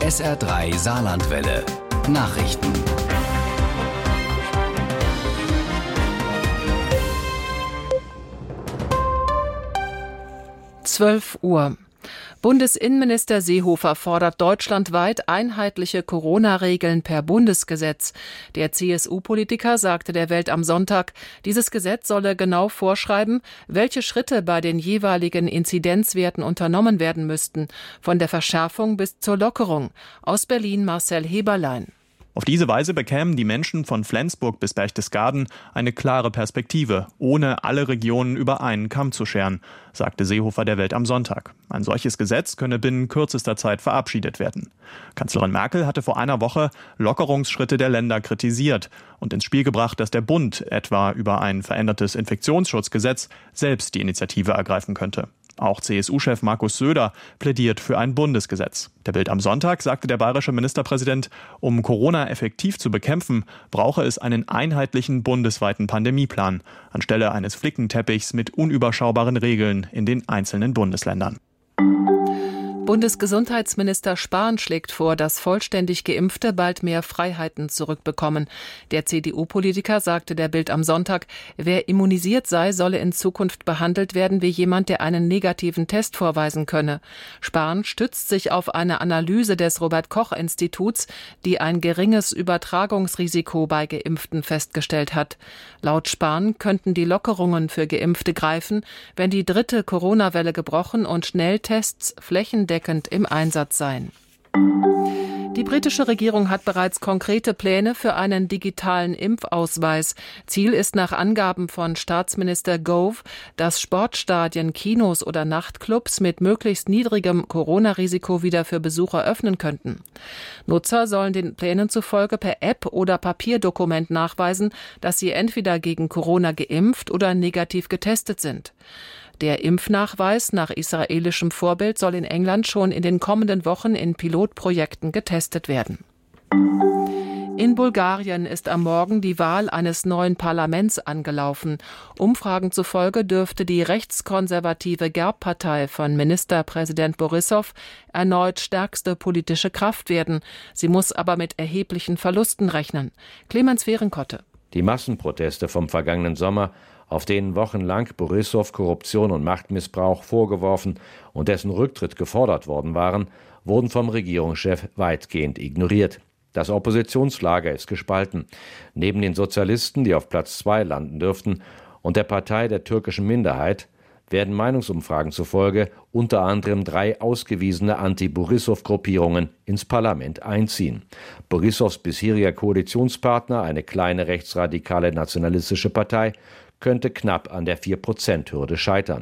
SR3 Saarlandwelle. Nachrichten. Uhr. Bundesinnenminister Seehofer fordert deutschlandweit einheitliche Corona-Regeln per Bundesgesetz. Der CSU-Politiker sagte der Welt am Sonntag, dieses Gesetz solle genau vorschreiben, welche Schritte bei den jeweiligen Inzidenzwerten unternommen werden müssten, von der Verschärfung bis zur Lockerung. Aus Berlin Marcel Heberlein. Auf diese Weise bekämen die Menschen von Flensburg bis Berchtesgaden eine klare Perspektive, ohne alle Regionen über einen Kamm zu scheren, sagte Seehofer der Welt am Sonntag. Ein solches Gesetz könne binnen kürzester Zeit verabschiedet werden. Kanzlerin Merkel hatte vor einer Woche Lockerungsschritte der Länder kritisiert und ins Spiel gebracht, dass der Bund etwa über ein verändertes Infektionsschutzgesetz selbst die Initiative ergreifen könnte. Auch CSU-Chef Markus Söder plädiert für ein Bundesgesetz. Der Bild am Sonntag sagte der bayerische Ministerpräsident, um Corona effektiv zu bekämpfen, brauche es einen einheitlichen bundesweiten Pandemieplan, anstelle eines Flickenteppichs mit unüberschaubaren Regeln in den einzelnen Bundesländern. Bundesgesundheitsminister Spahn schlägt vor, dass vollständig Geimpfte bald mehr Freiheiten zurückbekommen. Der CDU-Politiker sagte der Bild am Sonntag, wer immunisiert sei, solle in Zukunft behandelt werden wie jemand, der einen negativen Test vorweisen könne. Spahn stützt sich auf eine Analyse des Robert-Koch-Instituts, die ein geringes Übertragungsrisiko bei Geimpften festgestellt hat. Laut Spahn könnten die Lockerungen für Geimpfte greifen, wenn die dritte Corona-Welle gebrochen und Schnelltests flächendeckend im Einsatz sein. Die britische Regierung hat bereits konkrete Pläne für einen digitalen Impfausweis. Ziel ist nach Angaben von Staatsminister Gove, dass Sportstadien, Kinos oder Nachtclubs mit möglichst niedrigem Corona-Risiko wieder für Besucher öffnen könnten. Nutzer sollen den Plänen zufolge per App oder Papierdokument nachweisen, dass sie entweder gegen Corona geimpft oder negativ getestet sind. Der Impfnachweis nach israelischem Vorbild soll in England schon in den kommenden Wochen in Pilotprojekten getestet werden. In Bulgarien ist am Morgen die Wahl eines neuen Parlaments angelaufen. Umfragen zufolge dürfte die rechtskonservative GERB-Partei von Ministerpräsident Borissow erneut stärkste politische Kraft werden. Sie muss aber mit erheblichen Verlusten rechnen. Clemens Fehrenkotte. Die Massenproteste vom vergangenen Sommer, auf denen wochenlang Borissow Korruption und Machtmissbrauch vorgeworfen und dessen Rücktritt gefordert worden waren, wurden vom Regierungschef weitgehend ignoriert. Das Oppositionslager ist gespalten. Neben den Sozialisten, die auf Platz 2 landen dürften, und der Partei der türkischen Minderheit werden Meinungsumfragen zufolge unter anderem 3 ausgewiesene Anti-Borissow-Gruppierungen ins Parlament einziehen. Borissows bisheriger Koalitionspartner, eine kleine rechtsradikale nationalistische Partei, könnte knapp an der 4%-Hürde scheitern.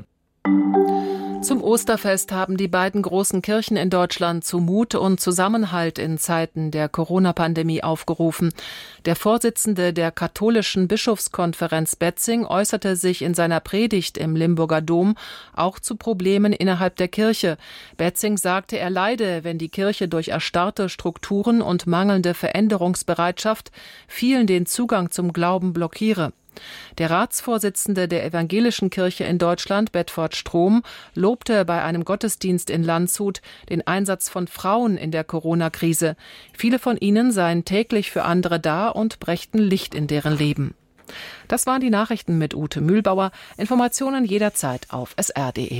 Zum Osterfest haben die beiden großen Kirchen in Deutschland zu Mut und Zusammenhalt in Zeiten der Corona-Pandemie aufgerufen. Der Vorsitzende der katholischen Bischofskonferenz Betzing äußerte sich in seiner Predigt im Limburger Dom auch zu Problemen innerhalb der Kirche. Betzing sagte, er leide, wenn die Kirche durch erstarrte Strukturen und mangelnde Veränderungsbereitschaft vielen den Zugang zum Glauben blockiere. Der Ratsvorsitzende der Evangelischen Kirche in Deutschland, Bedford Strom, lobte bei einem Gottesdienst in Landshut den Einsatz von Frauen in der Corona-Krise. Viele von ihnen seien täglich für andere da und brächten Licht in deren Leben. Das waren die Nachrichten mit Ute Mühlbauer. Informationen jederzeit auf sr.de.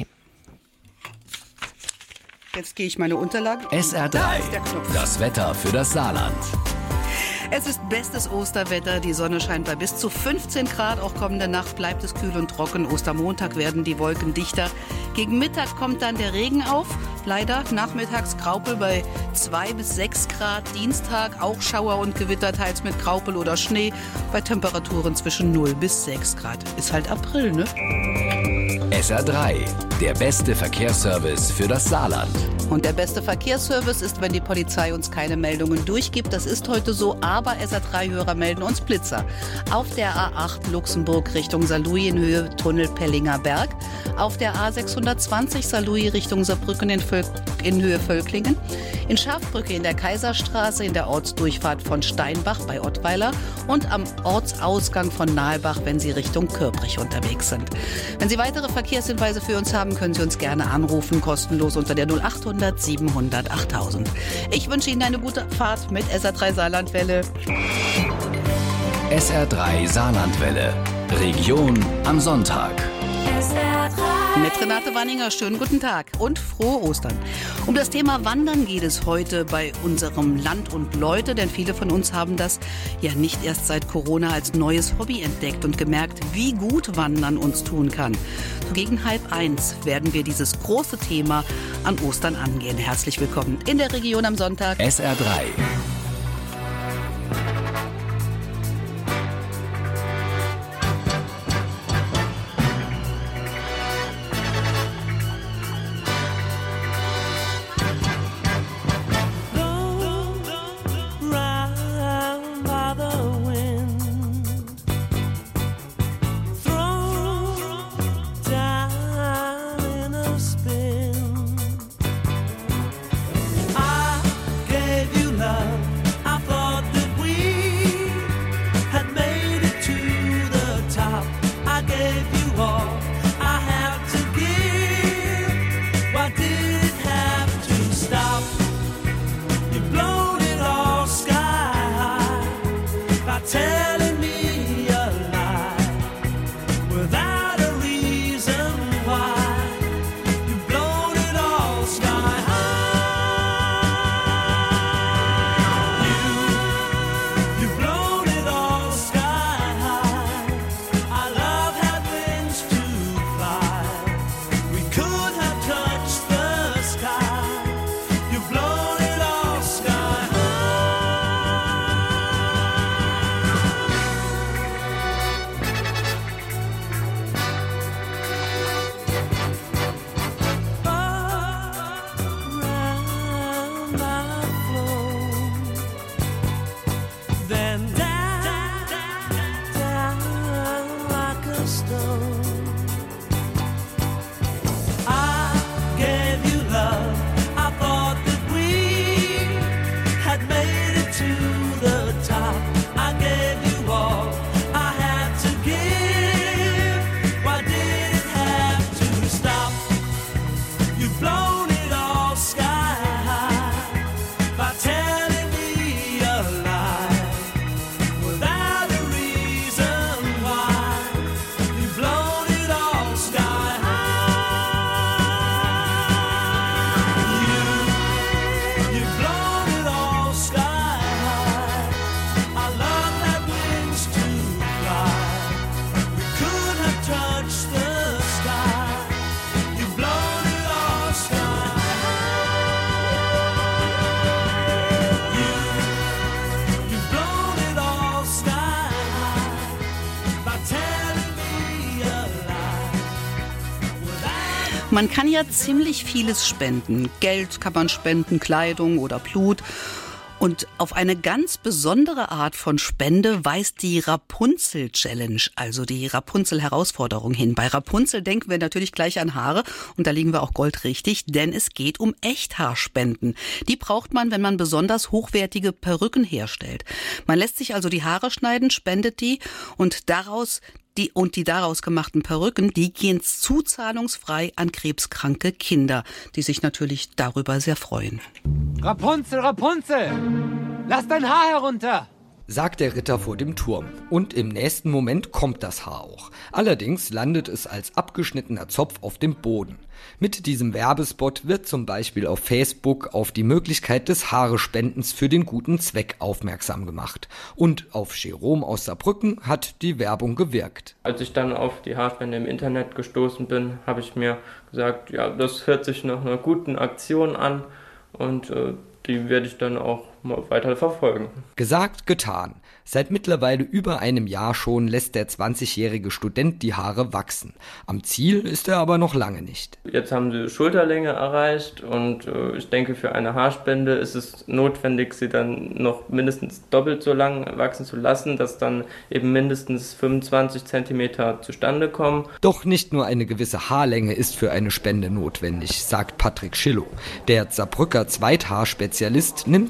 Jetzt gehe ich meine Unterlagen. SR3, das Wetter für das Saarland. Es ist bestes Osterwetter, die Sonne scheint bei bis zu 15 Grad. Auch kommende Nacht bleibt es kühl und trocken. Ostermontag werden die Wolken dichter. Gegen Mittag kommt dann der Regen auf. Leider nachmittags Graupel bei 2 bis 6 Grad. Dienstag auch Schauer und Gewitter, teils mit Graupel oder Schnee. Bei Temperaturen zwischen 0 bis 6 Grad. Ist halt April, ne? SR3, der beste Verkehrsservice für das Saarland. Und der beste Verkehrsservice ist, wenn die Polizei uns keine Meldungen durchgibt. Das ist heute so, aber SR3-Hörer melden uns Blitzer. Auf der A8 Luxemburg Richtung Saarlouis in Höhe Tunnel Pellinger Berg. Auf der A620 Saarlouis Richtung Saarbrücken in Höhe Völklingen. In Schafbrücke in der Kaiserstraße in der Ortsdurchfahrt von Steinbach bei Ottweiler. Und am Ortsausgang von Nahelbach, wenn Sie Richtung Köbrich unterwegs sind. Wenn Sie weitere Verkehrsservice Verkehrshinweise für uns haben, können Sie uns gerne anrufen, kostenlos unter der 0800 700 8000. Ich wünsche Ihnen eine gute Fahrt mit SR3 Saarlandwelle. SR3 Saarlandwelle. Region am Sonntag. Mit Renate Wanninger, schönen guten Tag und frohe Ostern. Um das Thema Wandern geht es heute bei unserem Land und Leute, denn viele von uns haben das ja nicht erst seit Corona als neues Hobby entdeckt und gemerkt, wie gut Wandern uns tun kann. So gegen 12:30 werden wir dieses große Thema an Ostern angehen. Herzlich willkommen in der Region am Sonntag. SR3. Man kann ja ziemlich vieles spenden. Geld kann man spenden, Kleidung oder Blut. Und auf eine ganz besondere Art von Spende weist die Rapunzel-Challenge, also die Rapunzel-Herausforderung hin. Bei Rapunzel denken wir natürlich gleich an Haare und da liegen wir auch goldrichtig, denn es geht um Echthaarspenden. Die braucht man, wenn man besonders hochwertige Perücken herstellt. Man lässt sich also die Haare schneiden, spendet die und die daraus gemachten Perücken, die gehen zuzahlungsfrei an krebskranke Kinder, die sich natürlich darüber sehr freuen. Rapunzel, Rapunzel, lass dein Haar herunter! Sagt der Ritter vor dem Turm. Und im nächsten Moment kommt das Haar auch. Allerdings landet es als abgeschnittener Zopf auf dem Boden. Mit diesem Werbespot wird zum Beispiel auf Facebook auf die Möglichkeit des Haarespendens für den guten Zweck aufmerksam gemacht. Und auf Jerome aus Saarbrücken hat die Werbung gewirkt. Als ich dann auf die Haarspende im Internet gestoßen bin, habe ich mir gesagt, ja, das hört sich nach einer guten Aktion an und die werde ich dann auch mal weiter verfolgen. Gesagt, getan. Seit mittlerweile über einem Jahr schon lässt der 20-jährige Student die Haare wachsen. Am Ziel ist er aber noch lange nicht. Jetzt haben sie Schulterlänge erreicht und ich denke, für eine Haarspende ist es notwendig, sie dann noch mindestens doppelt so lang wachsen zu lassen, dass dann eben mindestens 25 cm zustande kommen. Doch nicht nur eine gewisse Haarlänge ist für eine Spende notwendig, sagt Patrick Schillow. Der Saarbrücker Zweithaarspezialist nimmt für die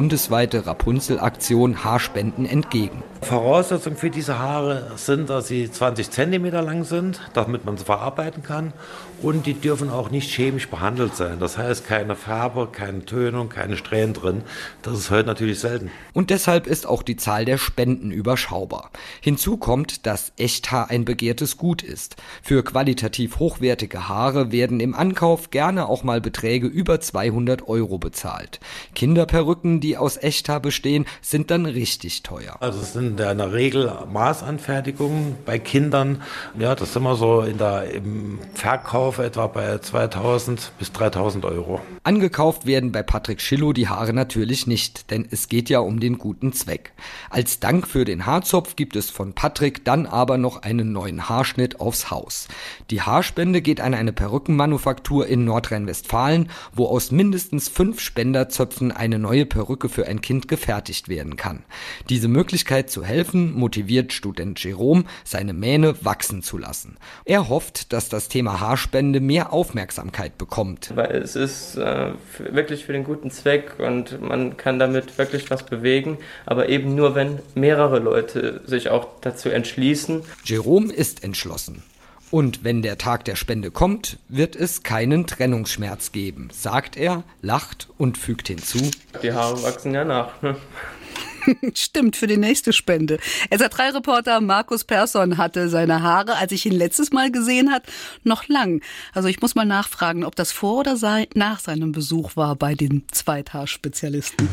bundesweite Rapunzel-Aktion Haarspenden entgegen. Voraussetzung für diese Haare sind, dass sie 20 cm lang sind, damit man sie verarbeiten kann. Und die dürfen auch nicht chemisch behandelt sein. Das heißt, keine Farbe, keine Tönung, keine Strähnen drin. Das ist heute natürlich selten. Und deshalb ist auch die Zahl der Spenden überschaubar. Hinzu kommt, dass Echthaar ein begehrtes Gut ist. Für qualitativ hochwertige Haare werden im Ankauf gerne auch mal Beträge über 200 € bezahlt. Kinderperücken, die aus Echthaar bestehen, sind dann richtig teuer. Also es sind in der Regel Maßanfertigungen bei Kindern. Ja, das sind wir so im Verkauf etwa bei 2.000 bis 3.000 €. Angekauft werden bei Patrick Schillow die Haare natürlich nicht, denn es geht ja um den guten Zweck. Als Dank für den Haarzopf gibt es von Patrick dann aber noch einen neuen Haarschnitt aufs Haus. Die Haarspende geht an eine Perückenmanufaktur in Nordrhein-Westfalen, wo aus mindestens 5 Spenderzöpfen eine neue Perücke für ein Kind gefertigt werden kann. Diese Möglichkeit zu helfen motiviert Student Jerome, seine Mähne wachsen zu lassen. Er hofft, dass das Thema Haarspende mehr Aufmerksamkeit bekommt. Weil es ist wirklich für den guten Zweck und man kann damit wirklich was bewegen, aber eben nur, wenn mehrere Leute sich auch dazu entschließen. Jerome ist entschlossen. Und wenn der Tag der Spende kommt, wird es keinen Trennungsschmerz geben, sagt er, lacht und fügt hinzu: Die Haare wachsen ja nach. Stimmt, für die nächste Spende. SR3-Reporter Markus Persson hatte seine Haare, als ich ihn letztes Mal gesehen habe, noch lang. Also ich muss mal nachfragen, ob das vor oder nach seinem Besuch war bei den Zweithaarspezialisten.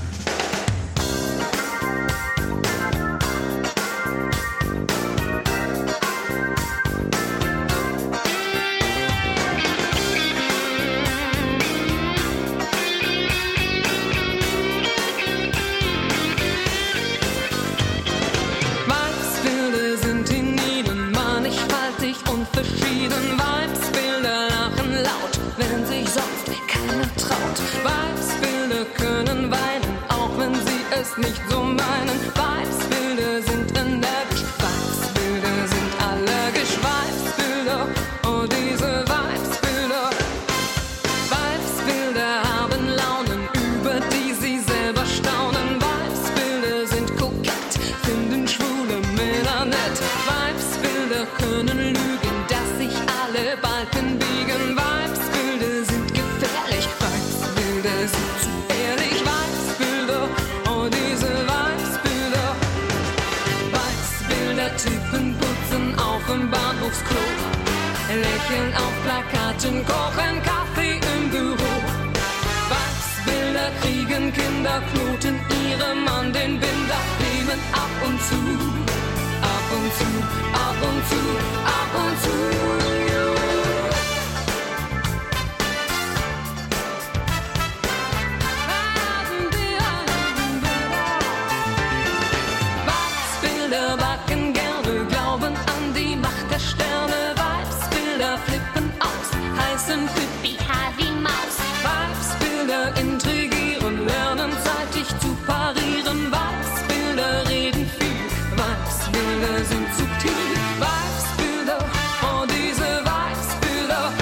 Verschieden Weibsbilder lachen laut, wenn sich sonst keiner traut. Weibsbilder können weinen, auch wenn sie es nicht so meinen. Weibsbilder sind energisch, Weibsbilder sind allergisch. Weibsbilder, oh diese Weibsbilder. Weibsbilder haben Launen, über die sie selber staunen. Weibsbilder sind kokett, finden schwule Männer nett. Weibsbilder können lügen, alle Balken biegen. Weibsbilder sind gefährlich, Weibsbilder sind zu ehrlich. Weibsbilder, oh diese Weibsbilder. Weibsbilder-Typen putzen auf dem Bahnhofsklo, lächeln auf Plakaten, kochen Kaffee im Büro. Weibsbilder kriegen Kinder, knoten ihrem Mann den Binder, nehmen ab und zu, ab und zu, ab und zu, ab und zu. Intrigieren, lernen zeitig zu parieren. Weibsbilder reden viel, Weibsbilder sind subtil. Weibsbilder, oh diese Weibsbilder.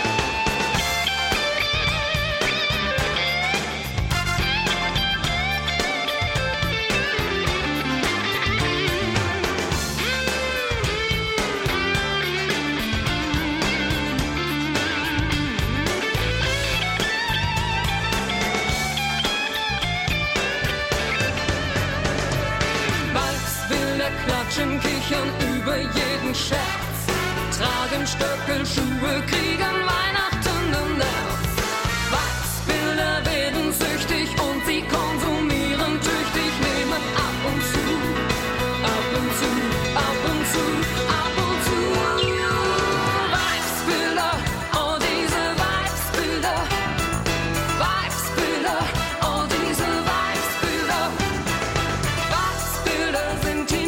Klatschen, kichern über jeden Scherz, tragen Stöckel, Schuhe, kriegen Weihnachten im März. Weibsbilder werden süchtig und sie konsumieren tüchtig, nehmen ab und zu, ab und zu, ab und zu, ab und zu. Weibsbilder, oh diese Weibsbilder. Weibsbilder, oh diese Weibsbilder. Weibsbilder sind die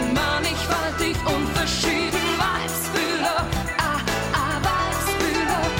mannigfaltig und verschieden. Weibsbilder, Weibsbilder.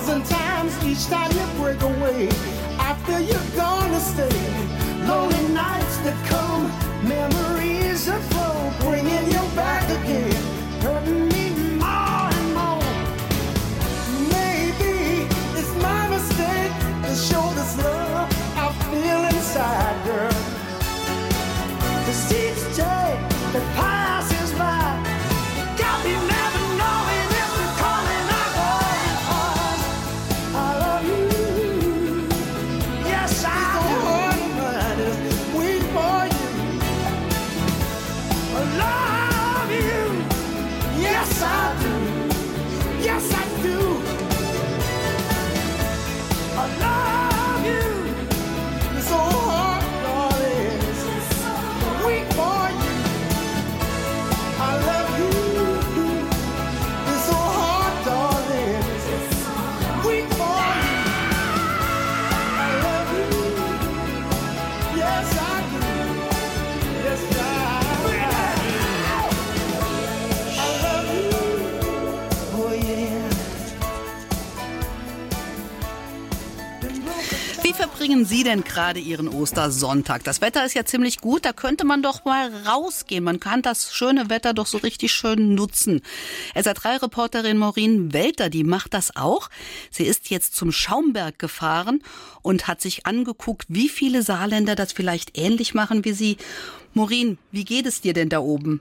1,000 times each time you break away. I feel you're gonna stay. Lonely nights that come, memories that flow, bringing you back again, hurting me more and more. Maybe it's my mistake to show this love I feel inside, girl. 'Cause each day that passes by, got me never knowing if you're calling or going on. I love you. Yes, I do. Wait for you. I love you. Yes, I do. Yes, I do. I love you. It's so hard, darling. Wait for you. I love you. It's so hard, darling. Wait for you. I love you. Yes, I do. Yes, I love you. Oh, yeah. Wie verbringen Sie denn gerade Ihren Ostersonntag? Das Wetter ist ja ziemlich gut, da könnte man doch mal rausgehen. Man kann das schöne Wetter doch so richtig schön nutzen. SR3-Reporterin Maureen Welter, die macht das auch. Sie ist jetzt zum Schaumberg gefahren und hat sich angeguckt, wie viele Saarländer das vielleicht ähnlich machen wie Sie. Maureen, wie geht es dir denn da oben?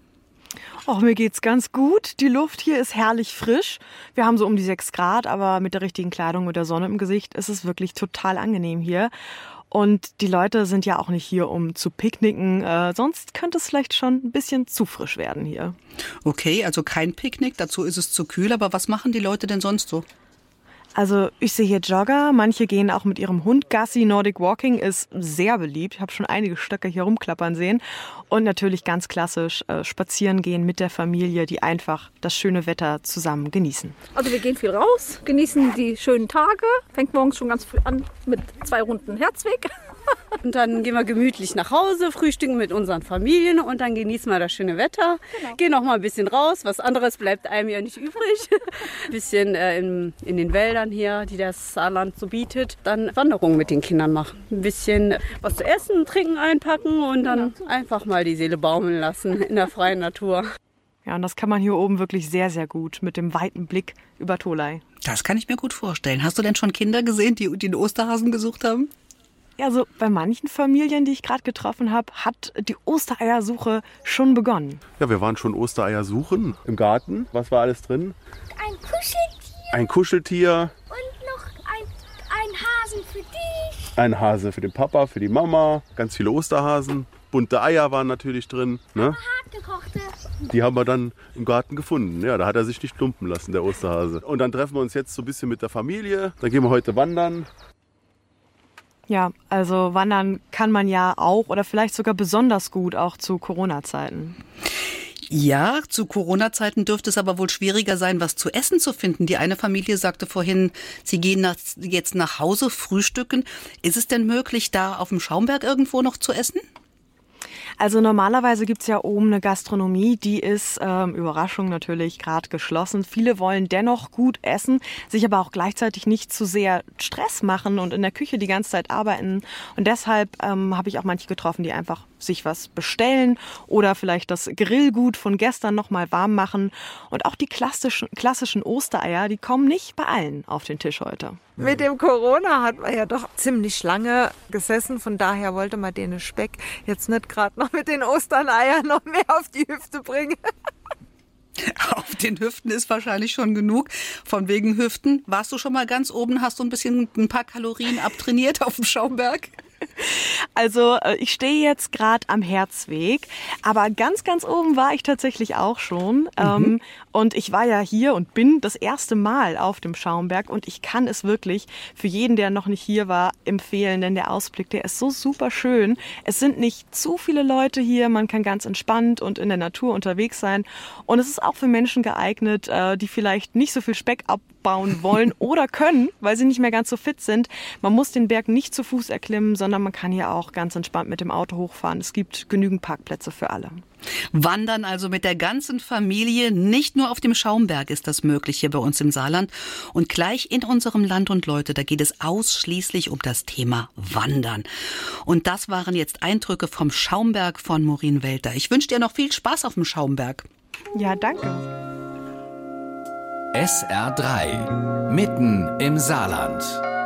Och, mir geht's ganz gut. Die Luft hier ist herrlich frisch. Wir haben so um die 6 Grad, aber mit der richtigen Kleidung, mit der Sonne im Gesicht ist es wirklich total angenehm hier. Und die Leute sind ja auch nicht hier, um zu picknicken. Sonst könnte es vielleicht schon ein bisschen zu frisch werden hier. Okay, also kein Picknick, dazu ist es zu kühl. Aber was machen die Leute denn sonst so? Also ich sehe hier Jogger, manche gehen auch mit ihrem Hund Gassi. Nordic Walking ist sehr beliebt. Ich habe schon einige Stöcke hier rumklappern sehen. Und natürlich ganz klassisch spazieren gehen mit der Familie, die einfach das schöne Wetter zusammen genießen. Also wir gehen viel raus, genießen die schönen Tage. Fängt morgens schon ganz früh an mit 2 Runden Herzweg. Und dann gehen wir gemütlich nach Hause, frühstücken mit unseren Familien und dann genießen wir das schöne Wetter. Genau. Gehen noch mal ein bisschen raus, was anderes bleibt einem ja nicht übrig. Ein bisschen in den Wäldern hier, die das Saarland so bietet. Dann Wanderungen mit den Kindern machen. Ein bisschen was zu essen, trinken einpacken und dann einfach mal die Seele baumeln lassen in der freien Natur. Ja, und das kann man hier oben wirklich sehr, sehr gut mit dem weiten Blick über Tholey. Das kann ich mir gut vorstellen. Hast du denn schon Kinder gesehen, die den Osterhasen gesucht haben? Ja, so bei manchen Familien, die ich gerade getroffen habe, hat die Ostereiersuche schon begonnen. Ja, wir waren schon Ostereier suchen im Garten. Was war alles drin? Ein Kuscheltier. Ein Kuscheltier. Und noch ein Hasen für dich. Ein Hase für den Papa, für die Mama. Ganz viele Osterhasen. Bunte Eier waren natürlich drin. Ne? Hartgekochte. Die haben wir dann im Garten gefunden. Ja, da hat er sich nicht lumpen lassen, der Osterhase. Und dann treffen wir uns jetzt so ein bisschen mit der Familie. Dann gehen wir heute wandern. Ja, also wandern kann man ja auch oder vielleicht sogar besonders gut auch zu Corona-Zeiten. Ja, zu Corona-Zeiten dürfte es aber wohl schwieriger sein, was zu essen zu finden. Die eine Familie sagte vorhin, sie gehen jetzt nach Hause frühstücken. Ist es denn möglich, da auf dem Schaumberg irgendwo noch zu essen? Also normalerweise gibt's ja oben eine Gastronomie, die ist, Überraschung natürlich, gerade geschlossen. Viele wollen dennoch gut essen, sich aber auch gleichzeitig nicht zu sehr Stress machen und in der Küche die ganze Zeit arbeiten. Und deshalb habe ich auch manche getroffen, die einfach sich was bestellen oder vielleicht das Grillgut von gestern nochmal warm machen. Und auch die klassischen Ostereier, die kommen nicht bei allen auf den Tisch heute. Mit dem Corona hat man ja doch ziemlich lange gesessen, von daher wollte man den Speck jetzt nicht gerade noch mit den Ostereiern noch mehr auf die Hüfte bringen. Auf den Hüften ist wahrscheinlich schon genug. Von wegen Hüften, warst du schon mal ganz oben, hast du ein paar Kalorien abtrainiert auf dem Schaumberg? Also ich stehe jetzt gerade am Herzweg, aber ganz, ganz oben war ich tatsächlich auch schon. Und ich war ja hier und bin das erste Mal auf dem Schaumberg und ich kann es wirklich für jeden, der noch nicht hier war, empfehlen, denn der Ausblick, der ist so super schön. Es sind nicht zu viele Leute hier, man kann ganz entspannt und in der Natur unterwegs sein und es ist auch für Menschen geeignet, die vielleicht nicht so viel Speck abbauen wollen oder können, weil sie nicht mehr ganz so fit sind. Man muss den Berg nicht zu Fuß erklimmen, sondern man kann hier auch auch ganz entspannt mit dem Auto hochfahren. Es gibt genügend Parkplätze für alle. Wandern also mit der ganzen Familie, nicht nur auf dem Schaumberg ist das möglich hier bei uns im Saarland. Und gleich in unserem Land und Leute, da geht es ausschließlich um das Thema Wandern. Und das waren jetzt Eindrücke vom Schaumberg von Maureen Welter. Ich wünsche dir noch viel Spaß auf dem Schaumberg. Ja, danke. SR3, mitten im Saarland.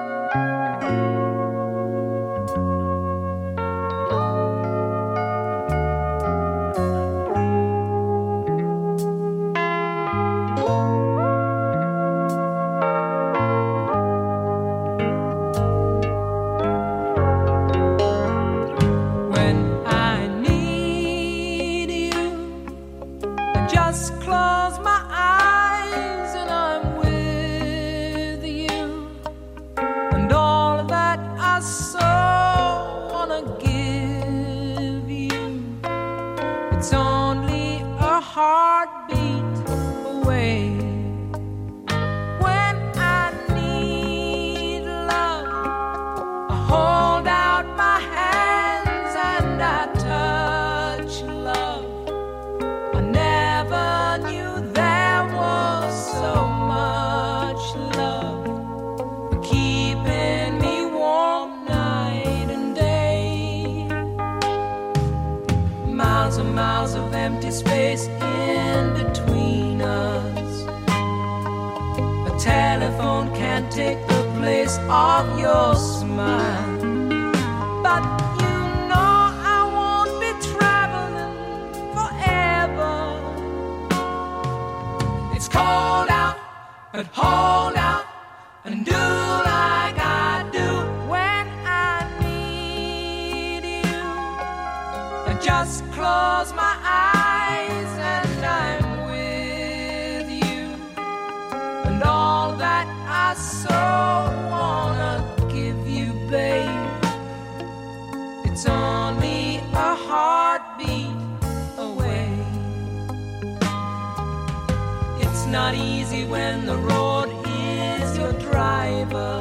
Not easy when the road is your driver.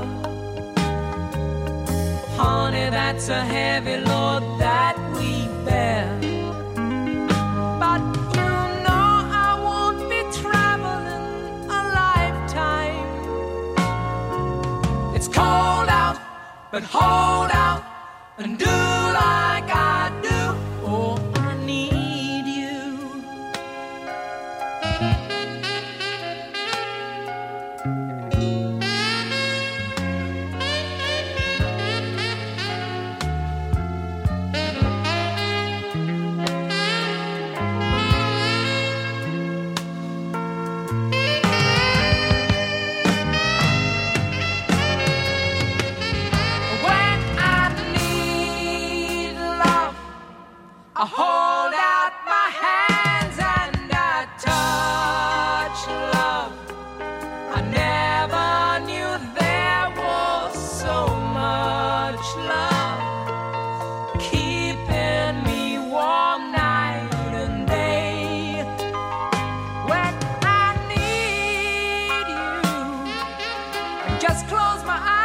Honey, that's a heavy load that we bear. But you know I won't be traveling a lifetime. It's cold out, but hold out and do like I do. Oh, I need you. I hold out my hands and I touch love. I never knew there was so much love, keeping me warm night and day. When I need you, I just close my eyes.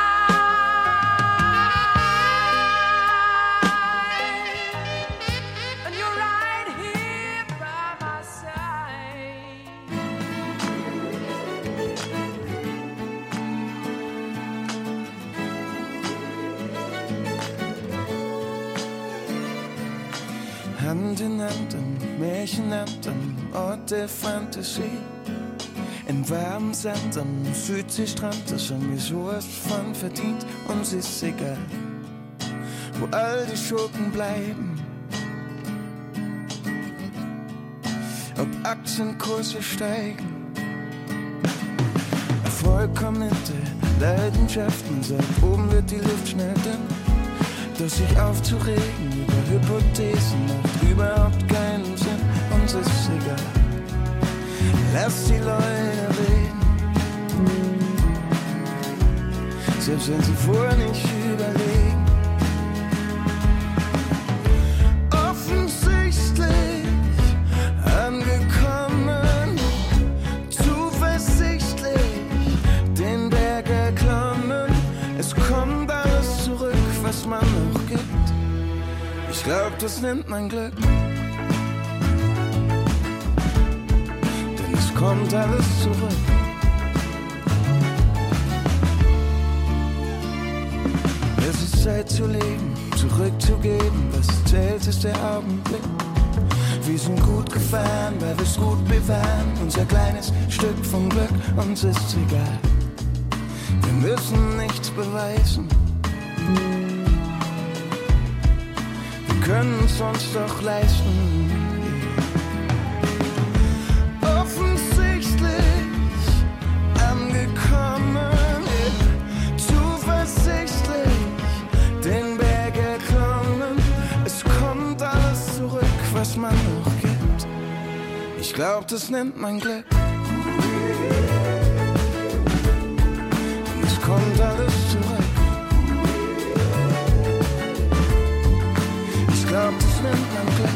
Hand in Hand in Märchenland am Ort der Fantasie. In warmen Sand am Südseestrand, das haben wir sowas von verdient. Uns ist egal, wo all die Schurken bleiben. Ob Aktienkurse steigen. Vollkommene Leidenschaft, man sagt, oben wird die Luft schnell dünn. Doch sich aufzuregen über Hypothesen macht überhaupt keinen Sinn. Uns ist egal, lass die Leute reden. Selbst wenn sie vorher nicht überlegen. Offensichtlich angekommen, zuversichtlich den Berg erklommen. Es kommt alles zurück, was man noch gibt. Ich glaub, das nennt man Glück. Denn es kommt alles zurück. Es ist Zeit zu leben, zurückzugeben. Was zählt, ist der Augenblick. Wir sind gut gefahren, weil wir's gut bewahren. Unser kleines Stück vom Glück, uns ist's egal. Wir müssen nichts beweisen. Wir können's uns doch leisten. Offensichtlich angekommen, zuversichtlich den Berg erklommen. Es kommt alles zurück, was man noch gibt. Ich glaub, das nennt man Glück. Und es kommt alles zurück. Ich glaub, das nennt man Glück.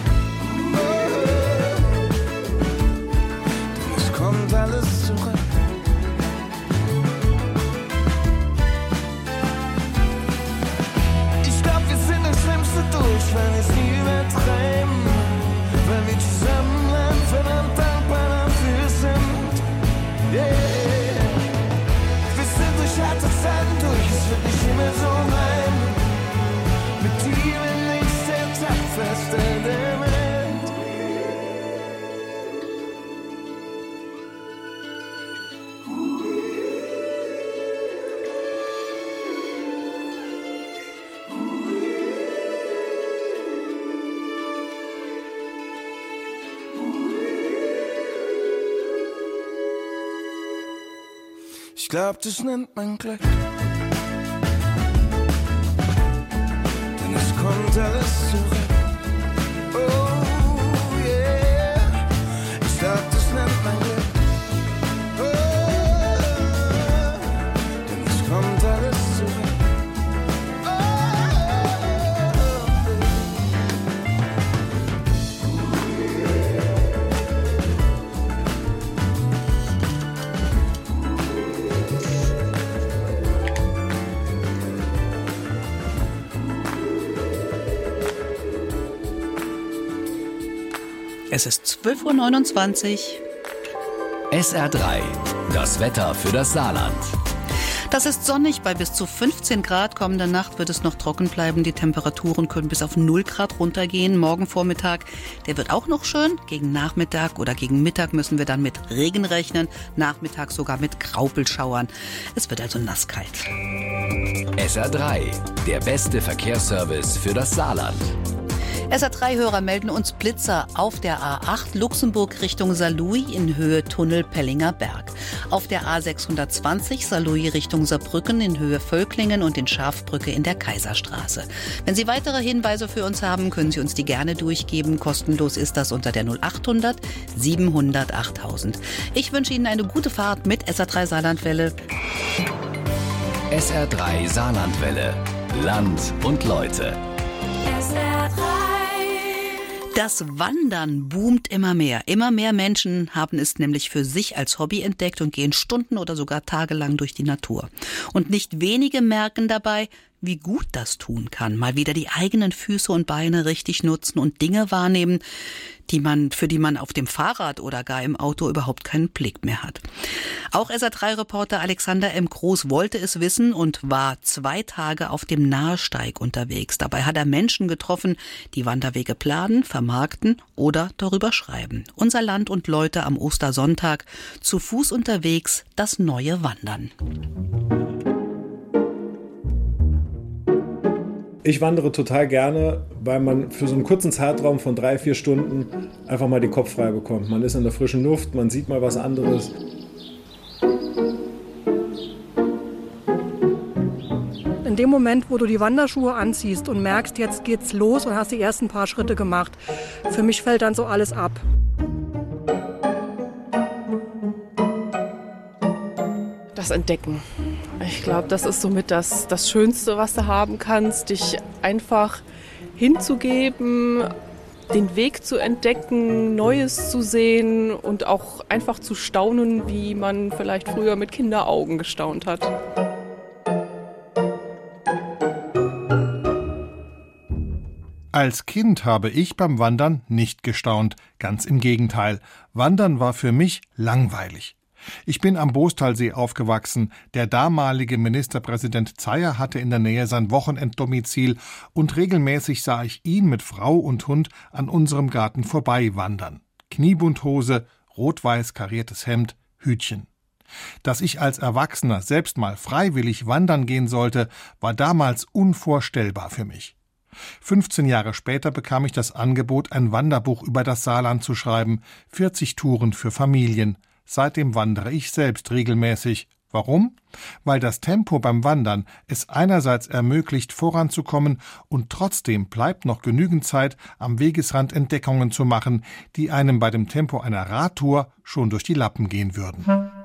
Denn es kommt alles zurück. Ich glaub, wir sind das Schlimmste durch, weil wir es nie übertreiben. Weil wir zusammen verdammt dankbar dafür sind. Yeah. Wir sind durch harte Zeiten durch, es wird nicht immer so bleiben. Mit dir bin ich der tapferste der Welt. Ich glaub, das nennt man Glück. Denn es kommt alles zurück. Oh yeah. Ich glaub, das nennt man Glück. Oh, denn es kommt alles zurück. Es ist 12:29 Uhr. SR3, das Wetter für das Saarland. Das ist sonnig bei bis zu 15 Grad. Kommende Nacht wird es noch trocken bleiben. Die Temperaturen können bis auf 0 Grad runtergehen. Morgen Vormittag, der wird auch noch schön. Gegen Nachmittag oder gegen Mittag müssen wir dann mit Regen rechnen. Nachmittags sogar mit Graupelschauern. Es wird also nasskalt. SR3, der beste Verkehrsservice für das Saarland. SR3-Hörer melden uns Blitzer auf der A8 Luxemburg Richtung Saarlouis in Höhe Tunnel Pellinger Berg. Auf der A620 Saarlouis Richtung Saarbrücken in Höhe Völklingen und in Schafbrücke in der Kaiserstraße. Wenn Sie weitere Hinweise für uns haben, können Sie uns die gerne durchgeben. Kostenlos ist das unter der 0800 700 8000. Ich wünsche Ihnen eine gute Fahrt mit SR3 Saarlandwelle. SR3 Saarlandwelle. Land und Leute. SR3. Das Wandern boomt immer mehr. Immer mehr Menschen haben es nämlich für sich als Hobby entdeckt und gehen Stunden oder sogar tagelang durch die Natur. Und nicht wenige merken dabei, wie gut das tun kann. Mal wieder die eigenen Füße und Beine richtig nutzen und Dinge wahrnehmen, für die man auf dem Fahrrad oder gar im Auto überhaupt keinen Blick mehr hat. Auch SR3-Reporter Alexander M. Groß wollte es wissen und war 2 Tage auf dem Nahesteig unterwegs. Dabei hat er Menschen getroffen, die Wanderwege planen, vermarkten oder darüber schreiben. Unser Land und Leute am Ostersonntag, zu Fuß unterwegs, das neue Wandern. Ich wandere total gerne, weil man für so einen kurzen Zeitraum von 3-4 Stunden einfach mal den Kopf frei bekommt. Man ist in der frischen Luft, man sieht mal was anderes. In dem Moment, wo du die Wanderschuhe anziehst und merkst, jetzt geht's los und hast die ersten paar Schritte gemacht, für mich fällt dann so alles ab. Das Entdecken. Ich glaube, das ist somit das Schönste, was du haben kannst, dich einfach hinzugeben, den Weg zu entdecken, Neues zu sehen und auch einfach zu staunen, wie man vielleicht früher mit Kinderaugen gestaunt hat. Als Kind habe ich beim Wandern nicht gestaunt, ganz im Gegenteil. Wandern war für mich langweilig. Ich bin am Bostalsee aufgewachsen. Der damalige Ministerpräsident Zeyer hatte in der Nähe sein Wochenenddomizil und regelmäßig sah ich ihn mit Frau und Hund an unserem Garten vorbei wandern. Kniebundhose, rot-weiß kariertes Hemd, Hütchen. Dass ich als Erwachsener selbst mal freiwillig wandern gehen sollte, war damals unvorstellbar für mich. 15 Jahre später bekam ich das Angebot, ein Wanderbuch über das Saarland zu schreiben, 40 Touren für Familien. Seitdem wandere ich selbst regelmäßig. Warum? Weil das Tempo beim Wandern es einerseits ermöglicht, voranzukommen, und trotzdem bleibt noch genügend Zeit, am Wegesrand Entdeckungen zu machen, die einem bei dem Tempo einer Radtour schon durch die Lappen gehen würden.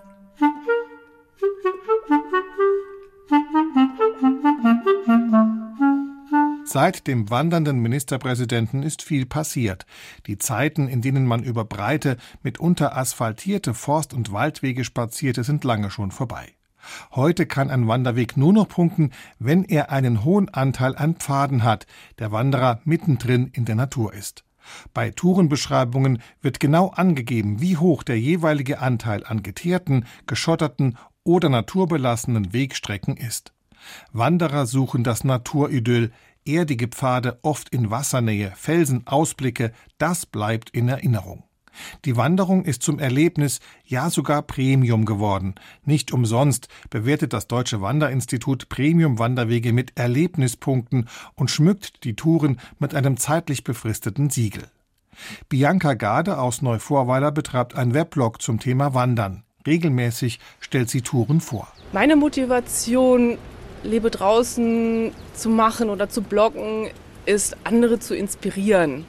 Seit dem wandernden Ministerpräsidenten ist viel passiert. Die Zeiten, in denen man über breite, mitunter asphaltierte Forst- und Waldwege spazierte, sind lange schon vorbei. Heute kann ein Wanderweg nur noch punkten, wenn er einen hohen Anteil an Pfaden hat, der Wanderer mittendrin in der Natur ist. Bei Tourenbeschreibungen wird genau angegeben, wie hoch der jeweilige Anteil an geteerten, geschotterten oder naturbelassenen Wegstrecken ist. Wanderer suchen das Naturidyll, erdige Pfade, oft in Wassernähe, Felsen, Ausblicke, das bleibt in Erinnerung. Die Wanderung ist zum Erlebnis, ja sogar Premium geworden. Nicht umsonst bewertet das Deutsche Wanderinstitut Premium-Wanderwege mit Erlebnispunkten und schmückt die Touren mit einem zeitlich befristeten Siegel. Bianca Gade aus Neuvorweiler betreibt einen Weblog zum Thema Wandern. Regelmäßig stellt sie Touren vor. Meine Motivation, Lebe draußen zu machen oder zu bloggen, ist, andere zu inspirieren.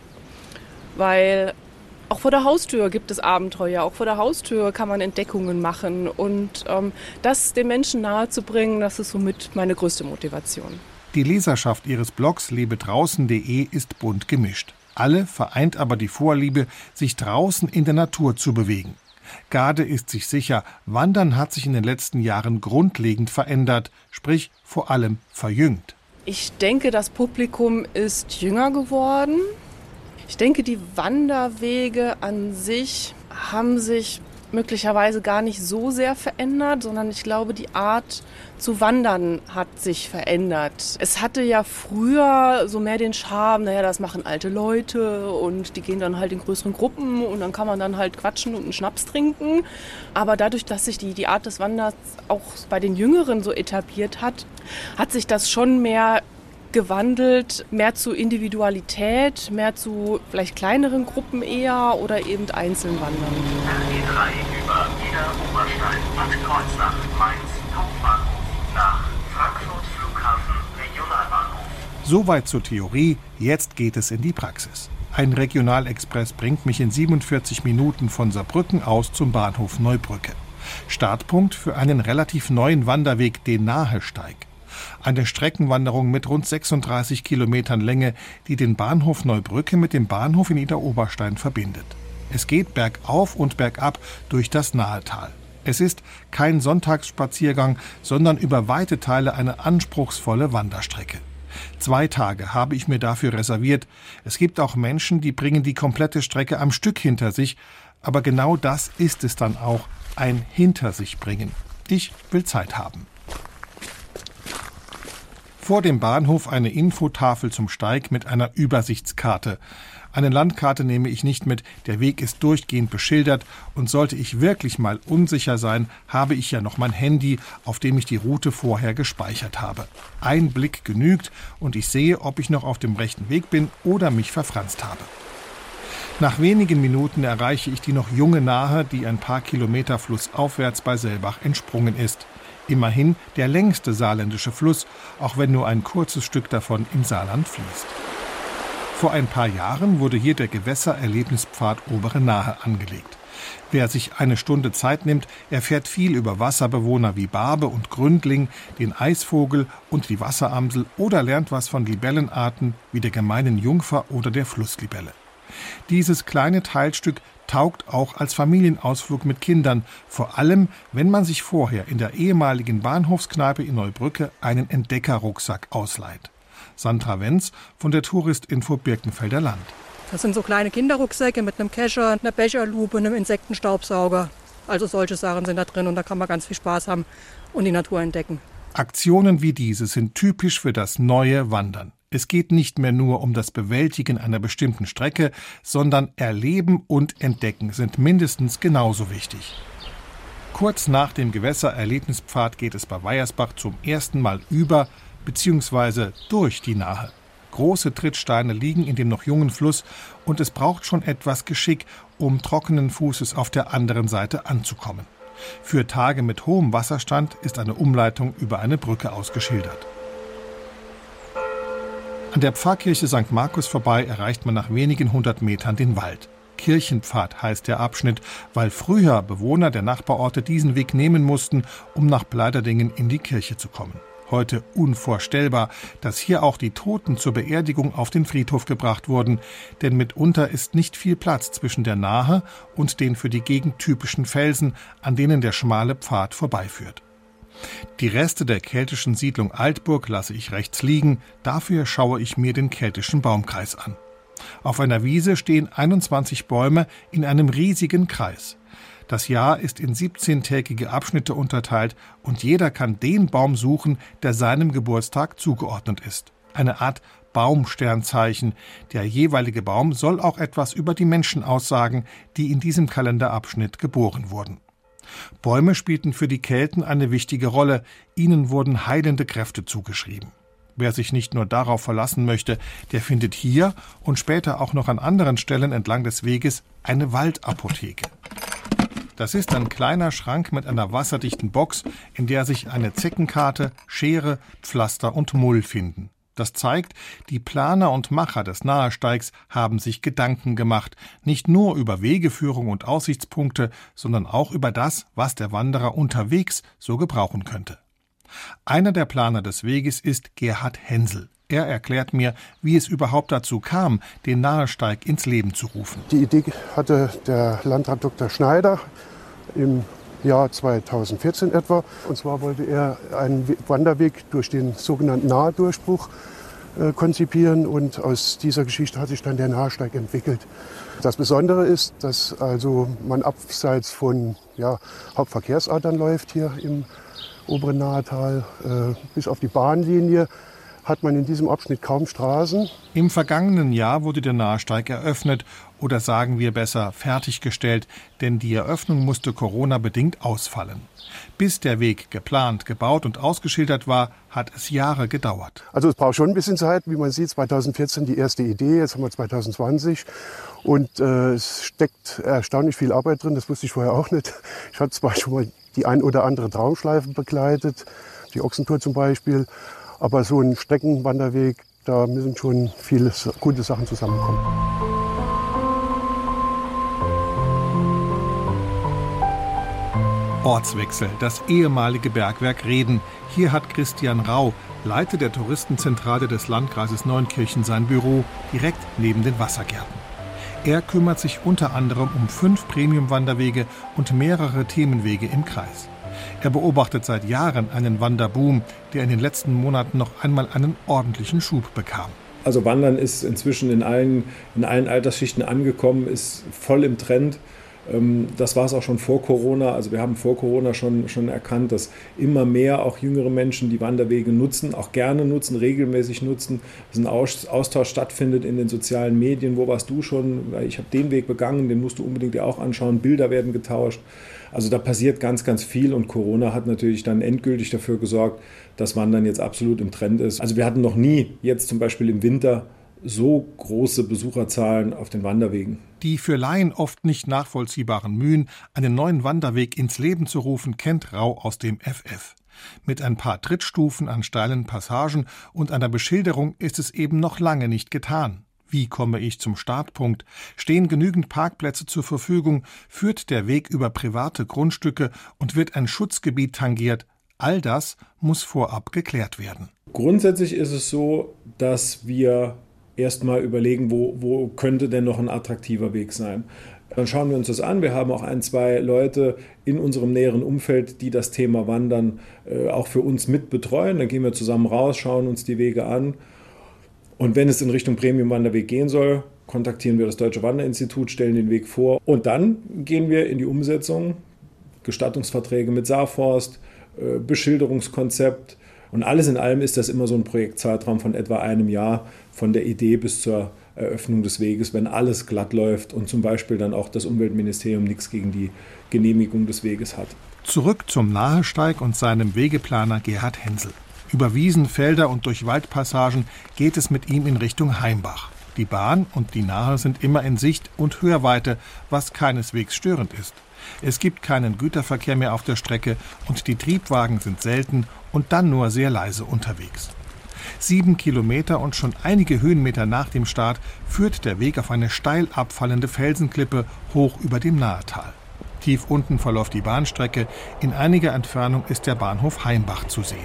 Weil auch vor der Haustür gibt es Abenteuer, auch vor der Haustür kann man Entdeckungen machen. Und das den Menschen nahezubringen, das ist somit meine größte Motivation. Die Leserschaft ihres Blogs lebedraußen.de ist bunt gemischt. Alle vereint aber die Vorliebe, sich draußen in der Natur zu bewegen. Gade ist sich sicher, Wandern hat sich in den letzten Jahren grundlegend verändert, sprich vor allem verjüngt. Ich denke, das Publikum ist jünger geworden. Ich denke, die Wanderwege an sich haben sich möglicherweise gar nicht so sehr verändert, sondern ich glaube, die Art zu wandern hat sich verändert. Es hatte ja früher so mehr den Charme, naja, das machen alte Leute und die gehen dann halt in größeren Gruppen und dann kann man dann halt quatschen und einen Schnaps trinken. Aber dadurch, dass sich die Art des Wanderns auch bei den Jüngeren so etabliert hat, hat sich das schon mehr gewandelt, mehr zu Individualität, mehr zu vielleicht kleineren Gruppen eher oder eben einzeln wandern. RE3 über Nieder-Oberstein, Bad Kreuznach, Mainz, Hauptbahnhof, nach Frankfurt Flughafen, Regionalbahnhof. Soweit zur Theorie, jetzt geht es in die Praxis. Ein Regionalexpress bringt mich in 47 Minuten von Saarbrücken aus zum Bahnhof Neubrücke. Startpunkt für einen relativ neuen Wanderweg, den Nahesteig. Eine Streckenwanderung mit rund 36 Kilometern Länge, die den Bahnhof Neubrücke mit dem Bahnhof in Idar-Oberstein verbindet. Es geht bergauf und bergab durch das Nahetal. Es ist kein Sonntagsspaziergang, sondern über weite Teile eine anspruchsvolle Wanderstrecke. 2 Tage habe ich mir dafür reserviert. Es gibt auch Menschen, die bringen die komplette Strecke am Stück hinter sich. Aber genau das ist es dann auch, ein Hinter sich bringen. Ich will Zeit haben. Vor dem Bahnhof eine Infotafel zum Steig mit einer Übersichtskarte. Eine Landkarte nehme ich nicht mit, der Weg ist durchgehend beschildert und sollte ich wirklich mal unsicher sein, habe ich ja noch mein Handy, auf dem ich die Route vorher gespeichert habe. Ein Blick genügt und ich sehe, ob ich noch auf dem rechten Weg bin oder mich verfranst habe. Nach wenigen Minuten erreiche ich die noch junge Nahe, die ein paar Kilometer flussaufwärts bei Selbach entsprungen ist. Immerhin der längste saarländische Fluss, auch wenn nur ein kurzes Stück davon im Saarland fließt. Vor ein paar Jahren wurde hier der Gewässererlebnispfad Obere Nahe angelegt. Wer sich eine Stunde Zeit nimmt, erfährt viel über Wasserbewohner wie Barbe und Gründling, den Eisvogel und die Wasseramsel oder lernt was von Libellenarten wie der gemeinen Jungfer oder der Flusslibelle. Dieses kleine Teilstück taugt auch als Familienausflug mit Kindern, vor allem, wenn man sich vorher in der ehemaligen Bahnhofskneipe in Neubrücke einen Entdeckerrucksack ausleiht. Sandra Wenz von der Touristinfo Birkenfelder Land. Das sind so kleine Kinderrucksäcke mit einem Kescher, einer Becherlupe, einem Insektenstaubsauger. Also solche Sachen sind da drin und da kann man ganz viel Spaß haben und die Natur entdecken. Aktionen wie diese sind typisch für das neue Wandern. Es geht nicht mehr nur um das Bewältigen einer bestimmten Strecke, sondern Erleben und Entdecken sind mindestens genauso wichtig. Kurz nach dem Gewässererlebnispfad geht es bei Weiersbach zum ersten Mal über bzw. durch die Nahe. Große Trittsteine liegen in dem noch jungen Fluss und es braucht schon etwas Geschick, um trockenen Fußes auf der anderen Seite anzukommen. Für Tage mit hohem Wasserstand ist eine Umleitung über eine Brücke ausgeschildert. An der Pfarrkirche St. Markus vorbei erreicht man nach wenigen 100 Metern den Wald. Kirchenpfad heißt der Abschnitt, weil früher Bewohner der Nachbarorte diesen Weg nehmen mussten, um nach Bleiderdingen in die Kirche zu kommen. Heute unvorstellbar, dass hier auch die Toten zur Beerdigung auf den Friedhof gebracht wurden, denn mitunter ist nicht viel Platz zwischen der Nahe und den für die Gegend typischen Felsen, an denen der schmale Pfad vorbeiführt. Die Reste der keltischen Siedlung Altburg lasse ich rechts liegen, dafür schaue ich mir den keltischen Baumkreis an. Auf einer Wiese stehen 21 Bäume in einem riesigen Kreis. Das Jahr ist in 17-tägige Abschnitte unterteilt und jeder kann den Baum suchen, der seinem Geburtstag zugeordnet ist. Eine Art Baumsternzeichen. Der jeweilige Baum soll auch etwas über die Menschen aussagen, die in diesem Kalenderabschnitt geboren wurden. Bäume spielten für die Kelten eine wichtige Rolle. Ihnen wurden heilende Kräfte zugeschrieben. Wer sich nicht nur darauf verlassen möchte, der findet hier und später auch noch an anderen Stellen entlang des Weges eine Waldapotheke. Das ist ein kleiner Schrank mit einer wasserdichten Box, in der sich eine Zeckenkarte, Schere, Pflaster und Mull finden. Das zeigt, die Planer und Macher des Nahesteigs haben sich Gedanken gemacht, nicht nur über Wegeführung und Aussichtspunkte, sondern auch über das, was der Wanderer unterwegs so gebrauchen könnte. Einer der Planer des Weges ist Gerhard Hensel. Er erklärt mir, wie es überhaupt dazu kam, den Nahesteig ins Leben zu rufen. Die Idee hatte der Landrat Dr. Schneider im Jahr 2014 etwa. Und zwar wollte er einen Wanderweg durch den sogenannten Nahedurchbruch konzipieren. Und aus dieser Geschichte hat sich dann der Nahesteig entwickelt. Das Besondere ist, dass also man abseits von Hauptverkehrsadern läuft hier im oberen Nahetal bis auf die Bahnlinie. Hat man in diesem Abschnitt kaum Straßen. Im vergangenen Jahr wurde der Nahesteig eröffnet oder sagen wir besser fertiggestellt, denn die Eröffnung musste Corona-bedingt ausfallen. Bis der Weg geplant, gebaut und ausgeschildert war, hat es Jahre gedauert. Also es braucht schon ein bisschen Zeit, wie man sieht, 2014 die erste Idee, jetzt haben wir 2020 und es steckt erstaunlich viel Arbeit drin, das wusste ich vorher auch nicht. Ich hatte zwar schon mal die ein oder andere Traumschleife begleitet, die Ochsentour zum Beispiel, aber so ein Streckenwanderweg, da müssen schon viele gute Sachen zusammenkommen. Ortswechsel, das ehemalige Bergwerk Reden. Hier hat Christian Rau, Leiter der Touristenzentrale des Landkreises Neunkirchen, sein Büro direkt neben den Wassergärten. Er kümmert sich unter anderem um 5 Premium-Wanderwege und mehrere Themenwege im Kreis. Er beobachtet seit Jahren einen Wanderboom, der in den letzten Monaten noch einmal einen ordentlichen Schub bekam. Also Wandern ist inzwischen in allen Altersschichten angekommen, ist voll im Trend. Das war es auch schon vor Corona. Also wir haben vor Corona schon erkannt, dass immer mehr auch jüngere Menschen die Wanderwege nutzen, auch gerne nutzen, regelmäßig nutzen, dass ein Austausch stattfindet in den sozialen Medien. Wo warst du schon? Ich habe den Weg begangen, den musst du unbedingt dir auch anschauen. Bilder werden getauscht. Also da passiert ganz, ganz viel und Corona hat natürlich dann endgültig dafür gesorgt, dass Wandern jetzt absolut im Trend ist. Also wir hatten noch nie, jetzt zum Beispiel im Winter, so große Besucherzahlen auf den Wanderwegen. Die für Laien oft nicht nachvollziehbaren Mühen, einen neuen Wanderweg ins Leben zu rufen, kennt Rau aus dem FF. Mit ein paar Trittstufen an steilen Passagen und einer Beschilderung ist es eben noch lange nicht getan. Wie komme ich zum Startpunkt? Stehen genügend Parkplätze zur Verfügung? Führt der Weg über private Grundstücke und wird ein Schutzgebiet tangiert? All das muss vorab geklärt werden. Grundsätzlich ist es so, dass wir erstmal überlegen, wo könnte denn noch ein attraktiver Weg sein. Dann schauen wir uns das an. Wir haben auch 1-2 Leute in unserem näheren Umfeld, die das Thema Wandern auch für uns mit betreuen. Dann gehen wir zusammen raus, schauen uns die Wege an Und wenn es in Richtung Premium-Wanderweg gehen soll, kontaktieren wir das Deutsche Wanderinstitut, stellen den Weg vor und dann gehen wir in die Umsetzung. Gestattungsverträge mit Saarforst, Beschilderungskonzept und alles in allem ist das immer so ein Projektzeitraum von etwa einem Jahr von der Idee bis zur Eröffnung des Weges, wenn alles glatt läuft und zum Beispiel dann auch das Umweltministerium nichts gegen die Genehmigung des Weges hat. Zurück zum Nahesteig und seinem Wegeplaner Gerhard Hensel. Über Wiesen, Felder und durch Waldpassagen geht es mit ihm in Richtung Heimbach. Die Bahn und die Nahe sind immer in Sicht und Hörweite, was keineswegs störend ist. Es gibt keinen Güterverkehr mehr auf der Strecke und die Triebwagen sind selten und dann nur sehr leise unterwegs. 7 Kilometer und schon einige Höhenmeter nach dem Start führt der Weg auf eine steil abfallende Felsenklippe hoch über dem Nahetal. Tief unten verläuft die Bahnstrecke, in einiger Entfernung ist der Bahnhof Heimbach zu sehen.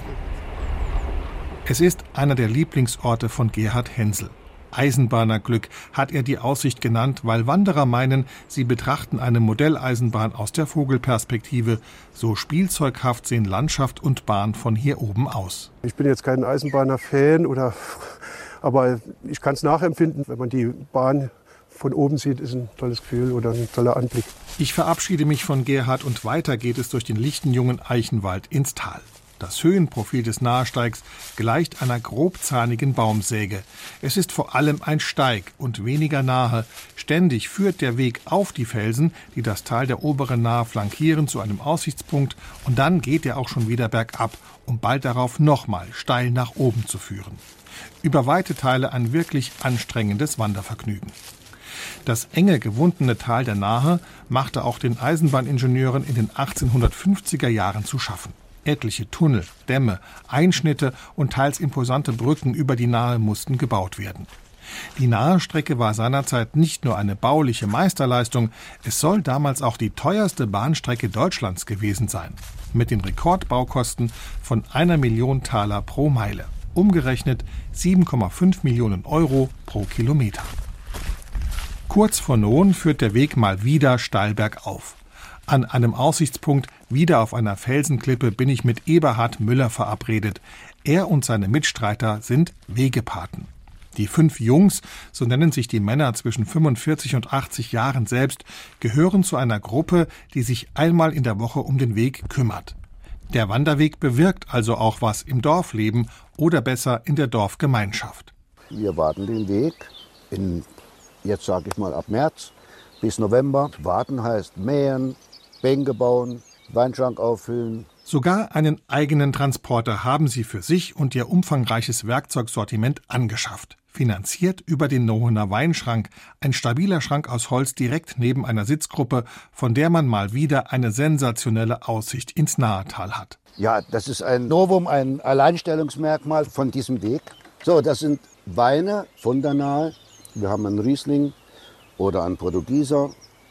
Es ist einer der Lieblingsorte von Gerhard Hensel. Eisenbahnerglück hat er die Aussicht genannt, weil Wanderer meinen, sie betrachten eine Modelleisenbahn aus der Vogelperspektive. So spielzeughaft sehen Landschaft und Bahn von hier oben aus. Ich bin jetzt kein Eisenbahner-Fan, aber ich kann es nachempfinden, wenn man die Bahn von oben sieht, ist ein tolles Gefühl oder ein toller Anblick. Ich verabschiede mich von Gerhard und weiter geht es durch den lichten jungen Eichenwald ins Tal. Das Höhenprofil des Nahesteigs gleicht einer grobzahnigen Baumsäge. Es ist vor allem ein Steig und weniger Nahe. Ständig führt der Weg auf die Felsen, die das Tal der oberen Nahe flankieren, zu einem Aussichtspunkt und dann geht er auch schon wieder bergab, um bald darauf nochmal steil nach oben zu führen. Über weite Teile ein wirklich anstrengendes Wandervergnügen. Das enge, gewundene Tal der Nahe machte auch den Eisenbahningenieuren in den 1850er Jahren zu schaffen. Etliche Tunnel, Dämme, Einschnitte und teils imposante Brücken über die Nahe mussten gebaut werden. Die Nahestrecke war seinerzeit nicht nur eine bauliche Meisterleistung, es soll damals auch die teuerste Bahnstrecke Deutschlands gewesen sein. Mit den Rekordbaukosten von 1 Million Taler pro Meile. Umgerechnet 7,5 Millionen Euro pro Kilometer. Kurz vor Nohn führt der Weg mal wieder steil bergauf. An einem Aussichtspunkt, wieder auf einer Felsenklippe, bin ich mit Eberhard Müller verabredet. Er und seine Mitstreiter sind Wegepaten. Die 5 Jungs, so nennen sich die Männer zwischen 45 und 80 Jahren selbst, gehören zu einer Gruppe, die sich einmal in der Woche um den Weg kümmert. Der Wanderweg bewirkt also auch was im Dorfleben oder besser in der Dorfgemeinschaft. Wir warten den Weg jetzt sage ich mal ab März bis November. Warten heißt mähen, Bänke bauen, Weinschrank auffüllen. Sogar einen eigenen Transporter haben sie für sich und ihr umfangreiches Werkzeugsortiment angeschafft. Finanziert über den Nohener Weinschrank, ein stabiler Schrank aus Holz direkt neben einer Sitzgruppe, von der man mal wieder eine sensationelle Aussicht ins Nahetal hat. Ja, das ist ein Novum, ein Alleinstellungsmerkmal von diesem Weg. So, das sind Weine von der Nahe. Wir haben einen Riesling oder einen Portugieser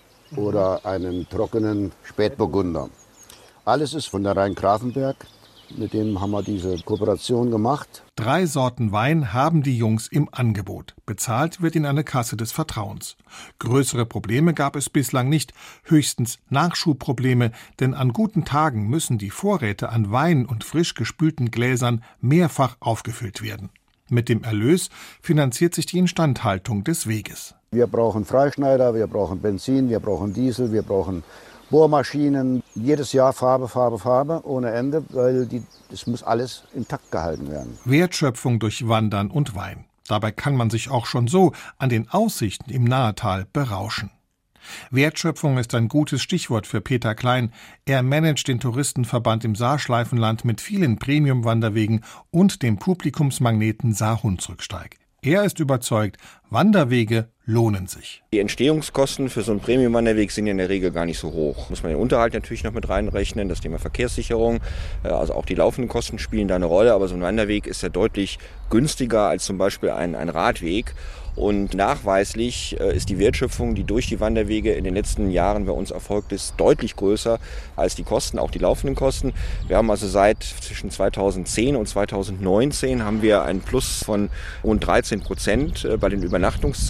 oder einen trockenen Spätburgunder. Alles ist von der Rhein-Grafenberg. Mit dem haben wir diese Kooperation gemacht. 3 Sorten Wein haben die Jungs im Angebot. Bezahlt wird in eine Kasse des Vertrauens. Größere Probleme gab es bislang nicht, höchstens Nachschubprobleme, denn an guten Tagen müssen die Vorräte an Wein und frisch gespülten Gläsern mehrfach aufgefüllt werden. Mit dem Erlös finanziert sich die Instandhaltung des Weges. Wir brauchen Freischneider, wir brauchen Benzin, wir brauchen Diesel, wir brauchen Bohrmaschinen. Jedes Jahr Farbe ohne Ende, weil das muss alles intakt gehalten werden. Wertschöpfung durch Wandern und Wein. Dabei kann man sich auch schon so an den Aussichten im Nahetal berauschen. Wertschöpfung ist ein gutes Stichwort für Peter Klein. Er managt den Touristenverband im Saarschleifenland mit vielen Premium-Wanderwegen und dem Publikumsmagneten Saar-Hunsrücksteig. Er ist überzeugt, Wanderwege lohnen sich. Die Entstehungskosten für so einen Premium-Wanderweg sind ja in der Regel gar nicht so hoch. Muss man den Unterhalt natürlich noch mit reinrechnen, das Thema Verkehrssicherung, also auch die laufenden Kosten spielen da eine Rolle, aber so ein Wanderweg ist ja deutlich günstiger als zum Beispiel ein Radweg. Und nachweislich ist die Wertschöpfung, die durch die Wanderwege in den letzten Jahren bei uns erfolgt ist, deutlich größer als die Kosten, auch die laufenden Kosten. Wir haben also zwischen 2010 und 2019 haben wir einen Plus von rund 13% bei den Übernachtungszahlen hier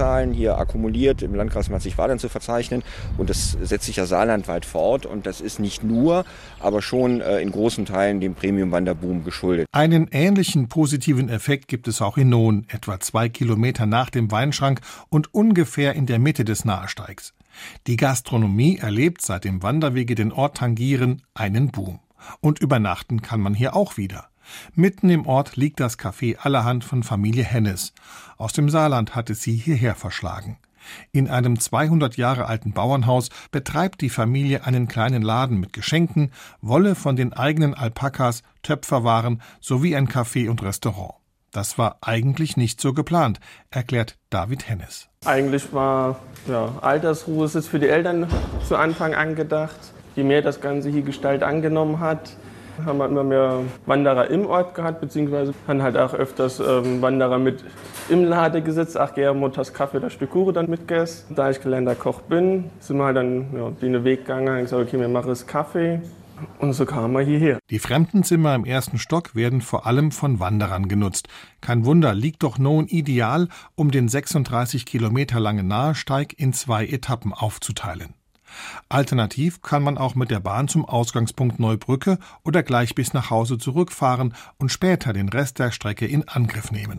hier akkumuliert, im Landkreis Marzig-Wadern zu verzeichnen. Und das setzt sich ja saarlandweit fort. Und das ist nicht nur, aber schon in großen Teilen dem Premium-Wanderboom geschuldet. Einen ähnlichen positiven Effekt gibt es auch in Nohn, etwa 2 Kilometer nach dem Weinschrank und ungefähr in der Mitte des Nahesteigs. Die Gastronomie erlebt, seit dem Wanderwege den Ort tangieren, einen Boom. Und übernachten kann man hier auch wieder. Mitten im Ort liegt das Café Allerhand von Familie Hennes. Aus dem Saarland hat es sie hierher verschlagen. In einem 200 Jahre alten Bauernhaus betreibt die Familie einen kleinen Laden mit Geschenken, Wolle von den eigenen Alpakas, Töpferwaren sowie ein Café und Restaurant. Das war eigentlich nicht so geplant, erklärt David Hennes. Eigentlich war Altersruhe ist für die Eltern zu Anfang angedacht. Je mehr das Ganze hier Gestalt angenommen hat, haben wir immer mehr Wanderer im Ort gehabt, beziehungsweise haben halt auch öfters Wanderer mit im Laden gesetzt. Ach, gerne Montags Kaffee oder Stück Kuchen dann mitgegessen. Da ich gelernter Koch bin, sind wir halt dann den Weg gegangen und gesagt, okay, wir machen jetzt Kaffee. Und so kamen wir hierher. Die Fremdenzimmer im ersten Stock werden vor allem von Wanderern genutzt. Kein Wunder, liegt doch Nohn ideal, um den 36 Kilometer langen Nahesteig in 2 Etappen aufzuteilen. Alternativ kann man auch mit der Bahn zum Ausgangspunkt Neubrücke oder gleich bis nach Hause zurückfahren und später den Rest der Strecke in Angriff nehmen.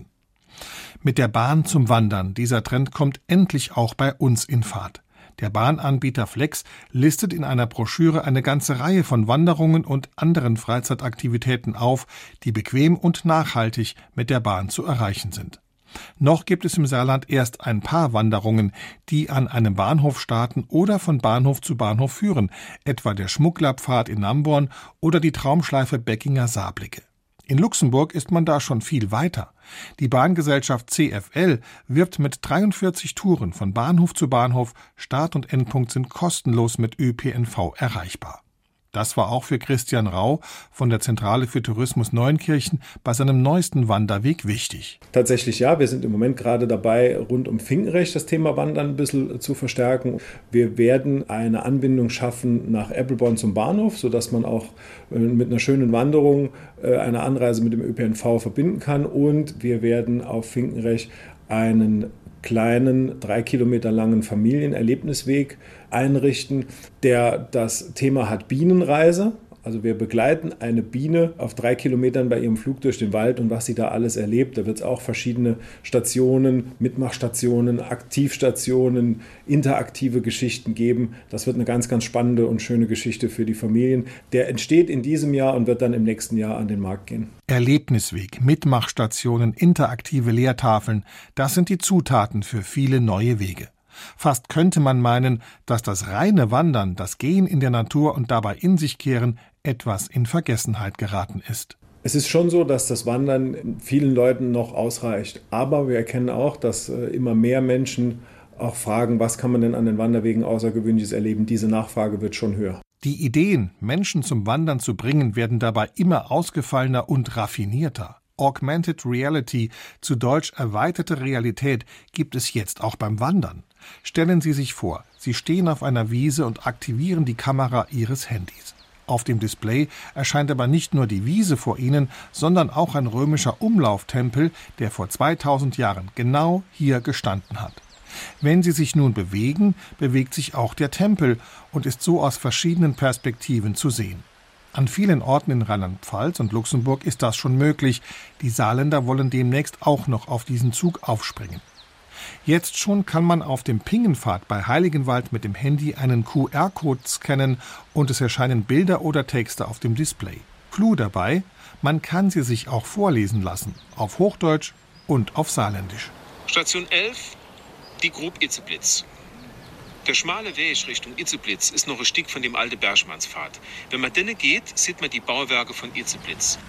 Mit der Bahn zum Wandern, dieser Trend kommt endlich auch bei uns in Fahrt. Der Bahnanbieter Flex listet in einer Broschüre eine ganze Reihe von Wanderungen und anderen Freizeitaktivitäten auf, die bequem und nachhaltig mit der Bahn zu erreichen sind. Noch gibt es im Saarland erst ein paar Wanderungen, die an einem Bahnhof starten oder von Bahnhof zu Bahnhof führen, etwa der Schmugglerpfad in Namborn oder die Traumschleife Beckinger Saarblicke. In Luxemburg ist man da schon viel weiter. Die Bahngesellschaft CFL wirbt mit 43 Touren von Bahnhof zu Bahnhof. Start und Endpunkt sind kostenlos mit ÖPNV erreichbar. Das war auch für Christian Rau von der Zentrale für Tourismus Neunkirchen bei seinem neuesten Wanderweg wichtig. Tatsächlich ja, wir sind im Moment gerade dabei, rund um Finkenrecht das Thema Wandern ein bisschen zu verstärken. Wir werden eine Anbindung schaffen nach Eppelborn zum Bahnhof, sodass man auch mit einer schönen Wanderung eine Anreise mit dem ÖPNV verbinden kann. Und wir werden auf Finkenrecht einen kleinen 3 Kilometer langen Familienerlebnisweg einrichten, der das Thema hat Bienenreise. Also wir begleiten eine Biene auf 3 Kilometern bei ihrem Flug durch den Wald und was sie da alles erlebt. Da wird es auch verschiedene Stationen, Mitmachstationen, Aktivstationen, interaktive Geschichten geben. Das wird eine ganz, ganz spannende und schöne Geschichte für die Familien. Der entsteht in diesem Jahr und wird dann im nächsten Jahr an den Markt gehen. Erlebnisweg, Mitmachstationen, interaktive Lehrtafeln, das sind die Zutaten für viele neue Wege. Fast könnte man meinen, dass das reine Wandern, das Gehen in der Natur und dabei in sich kehren, etwas in Vergessenheit geraten ist. Es ist schon so, dass das Wandern vielen Leuten noch ausreicht. Aber wir erkennen auch, dass immer mehr Menschen auch fragen, was kann man denn an den Wanderwegen Außergewöhnliches erleben? Diese Nachfrage wird schon höher. Die Ideen, Menschen zum Wandern zu bringen, werden dabei immer ausgefallener und raffinierter. Augmented Reality, zu Deutsch erweiterte Realität, gibt es jetzt auch beim Wandern. Stellen Sie sich vor, Sie stehen auf einer Wiese und aktivieren die Kamera Ihres Handys. Auf dem Display erscheint aber nicht nur die Wiese vor Ihnen, sondern auch ein römischer Umlauftempel, der vor 2000 Jahren genau hier gestanden hat. Wenn Sie sich nun bewegen, bewegt sich auch der Tempel und ist so aus verschiedenen Perspektiven zu sehen. An vielen Orten in Rheinland-Pfalz und Luxemburg ist das schon möglich. Die Saarländer wollen demnächst auch noch auf diesen Zug aufspringen. Jetzt schon kann man auf dem Pingenpfad bei Heiligenwald mit dem Handy einen QR-Code scannen und es erscheinen Bilder oder Texte auf dem Display. Clou dabei, man kann sie sich auch vorlesen lassen, auf Hochdeutsch und auf Saarländisch. Station 11, die Grub Itzeblitz. Der schmale Weg Richtung Itzeblitz ist noch ein Stück von dem alten Bergmannspfad. Wenn man denne geht, sieht man die Bauwerke von Itzeblitz.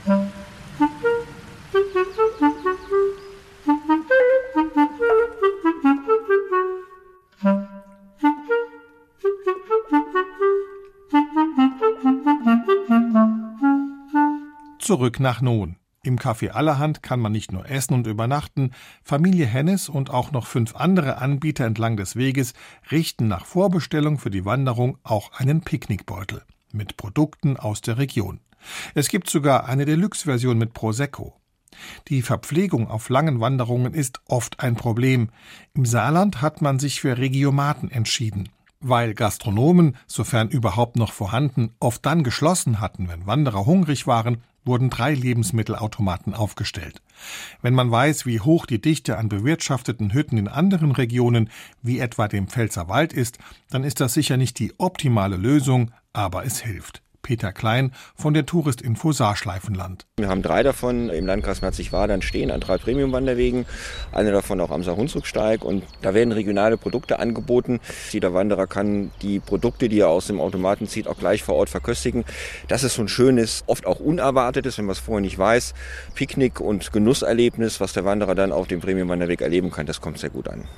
Zurück nach Nohn. Im Café Allerhand kann man nicht nur essen und übernachten, Familie Hennes und auch noch 5 andere Anbieter entlang des Weges richten nach Vorbestellung für die Wanderung auch einen Picknickbeutel mit Produkten aus der Region. Es gibt sogar eine Deluxe-Version mit Prosecco. Die Verpflegung auf langen Wanderungen ist oft ein Problem. Im Saarland hat man sich für Regiomaten entschieden. Weil Gastronomen, sofern überhaupt noch vorhanden, oft dann geschlossen hatten, wenn Wanderer hungrig waren, wurden 3 Lebensmittelautomaten aufgestellt. Wenn man weiß, wie hoch die Dichte an bewirtschafteten Hütten in anderen Regionen, wie etwa dem Pfälzerwald ist, dann ist das sicher nicht die optimale Lösung, aber es hilft. Peter Klein von der Touristinfo Saarschleifenland. Wir haben 3 davon im Landkreis Merzig-Wadern stehen, an 3 Premium-Wanderwegen. Eine davon auch am Saar-Hunsrück-Steig. Und da werden regionale Produkte angeboten. Jeder Wanderer kann die Produkte, die er aus dem Automaten zieht, auch gleich vor Ort verköstigen. Das ist so ein schönes, oft auch unerwartetes, wenn man es vorher nicht weiß, Picknick- und Genusserlebnis, was der Wanderer dann auf dem Premium-Wanderweg erleben kann. Das kommt sehr gut an.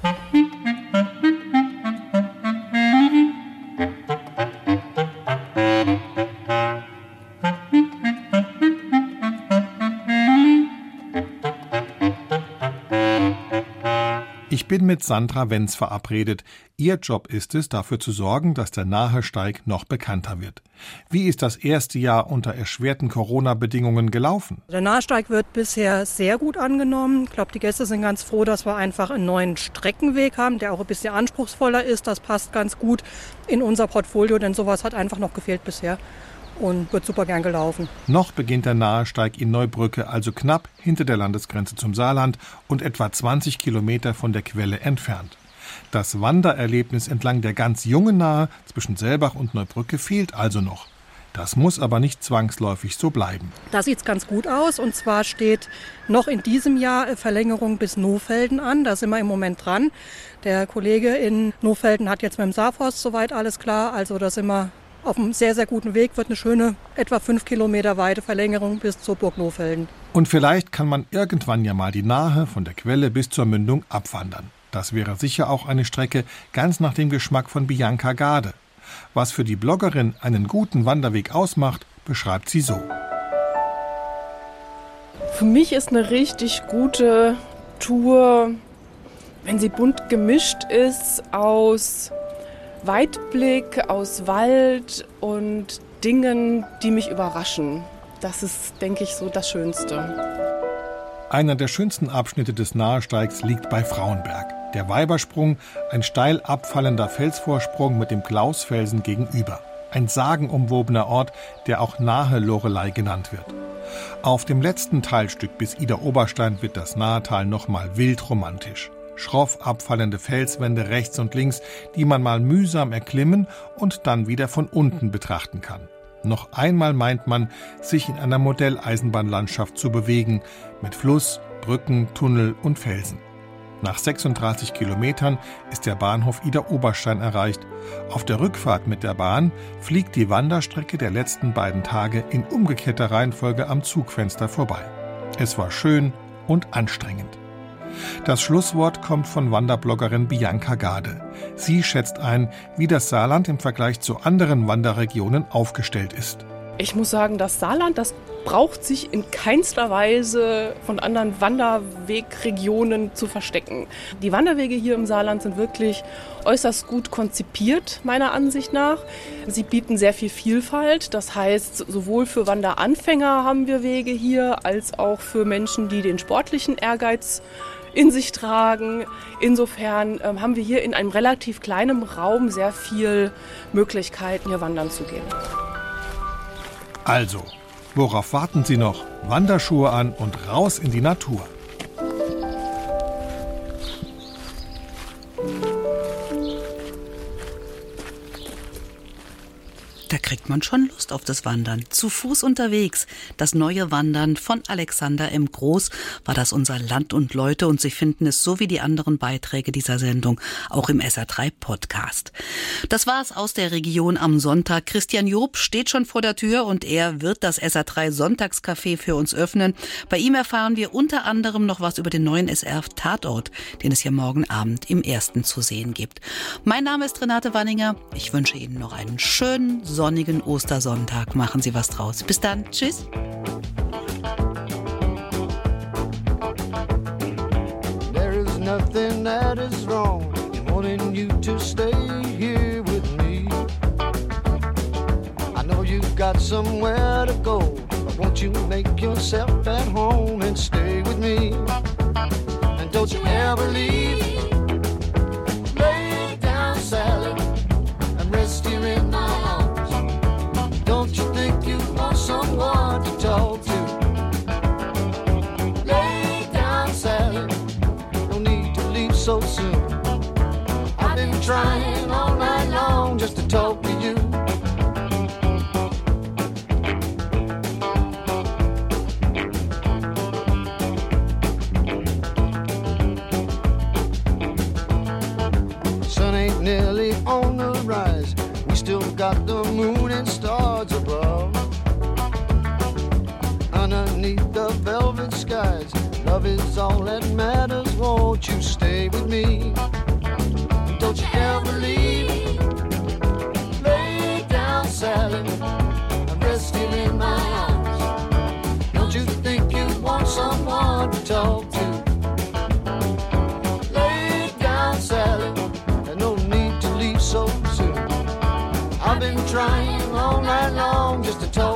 Ich bin mit Sandra Wenz verabredet. Ihr Job ist es, dafür zu sorgen, dass der Nahesteig noch bekannter wird. Wie ist das erste Jahr unter erschwerten Corona-Bedingungen gelaufen? Der Nahesteig wird bisher sehr gut angenommen. Ich glaube, die Gäste sind ganz froh, dass wir einfach einen neuen Streckenweg haben, der auch ein bisschen anspruchsvoller ist. Das passt ganz gut in unser Portfolio, denn sowas hat einfach noch gefehlt bisher. Und wird super gern gelaufen. Noch beginnt der Nahesteig in Neubrücke, also knapp hinter der Landesgrenze zum Saarland und etwa 20 Kilometer von der Quelle entfernt. Das Wandererlebnis entlang der ganz jungen Nahe zwischen Selbach und Neubrücke fehlt also noch. Das muss aber nicht zwangsläufig so bleiben. Da sieht es ganz gut aus. Und zwar steht noch in diesem Jahr Verlängerung bis Nohfelden an. Da sind wir im Moment dran. Der Kollege in Nohfelden hat jetzt mit dem Saarforst soweit alles klar. Also da sind wir auf einem sehr, sehr guten Weg, wird eine schöne, etwa 5 Kilometer weite Verlängerung bis zur Burg Nohfelden. Und vielleicht kann man irgendwann ja mal die Nahe von der Quelle bis zur Mündung abwandern. Das wäre sicher auch eine Strecke ganz nach dem Geschmack von Bianca Gade. Was für die Bloggerin einen guten Wanderweg ausmacht, beschreibt sie so. Für mich ist eine richtig gute Tour, wenn sie bunt gemischt ist aus Weitblick, aus Wald und Dingen, die mich überraschen. Das ist, denke ich, so das Schönste. Einer der schönsten Abschnitte des Nahesteigs liegt bei Frauenberg. Der Weibersprung, ein steil abfallender Felsvorsprung mit dem Klausfelsen gegenüber. Ein sagenumwobener Ort, der auch Nahe Lorelei genannt wird. Auf dem letzten Teilstück bis Idar-Oberstein wird das Nahetal nochmal wild romantisch. Schroff abfallende Felswände rechts und links, die man mal mühsam erklimmen und dann wieder von unten betrachten kann. Noch einmal meint man, sich in einer Modelleisenbahnlandschaft zu bewegen, mit Fluss, Brücken, Tunnel und Felsen. Nach 36 Kilometern ist der Bahnhof Idar-Oberstein erreicht. Auf der Rückfahrt mit der Bahn fliegt die Wanderstrecke der letzten beiden Tage in umgekehrter Reihenfolge am Zugfenster vorbei. Es war schön und anstrengend. Das Schlusswort kommt von Wanderbloggerin Bianca Gade. Sie schätzt ein, wie das Saarland im Vergleich zu anderen Wanderregionen aufgestellt ist. Ich muss sagen, das Saarland, das braucht sich in keinster Weise von anderen Wanderwegregionen zu verstecken. Die Wanderwege hier im Saarland sind wirklich äußerst gut konzipiert, meiner Ansicht nach. Sie bieten sehr viel Vielfalt. Das heißt, sowohl für Wanderanfänger haben wir Wege hier, als auch für Menschen, die den sportlichen Ehrgeiz in sich tragen. Insofern haben wir hier in einem relativ kleinen Raum sehr viel Möglichkeiten, hier wandern zu gehen. Also, worauf warten Sie noch? Wanderschuhe an und raus in die Natur. Da kriegt man schon Lust auf das Wandern. Zu Fuß unterwegs. Das neue Wandern von Alexander M. Groß war das unser Land und Leute und Sie finden es so wie die anderen Beiträge dieser Sendung auch im SR3 Podcast. Das war's aus der Region am Sonntag. Christian Job steht schon vor der Tür und er wird das SR3 Sonntagscafé für uns öffnen. Bei ihm erfahren wir unter anderem noch was über den neuen SR Tatort, den es ja morgen Abend im Ersten zu sehen gibt. Mein Name ist Renate Wanninger. Ich wünsche Ihnen noch einen schönen sonnigen Ostersonntag. Machen Sie was draus. Bis dann. Tschüss. There is nothing that is wrong in wanting you to stay here with me. I know you've got somewhere to go, but won't you make yourself at home and stay? ever leave, lay down, Sally, and rest here in my arms. Don't you think you want someone to talk to? Lay down, Sally, no need to leave so soon. I've been trying all night long just to talk to you. Sun ain't nearly on the rise. We still got the moon and stars above. Underneath the velvet skies, love is all that matters. Won't you stay with me? Don't you ever leave. Lay down, Sally, and rest here in my arms. Don't you think you want someone to talk to? Lay down, Sally, and no need to leave so soon. I've been trying all night long just to talk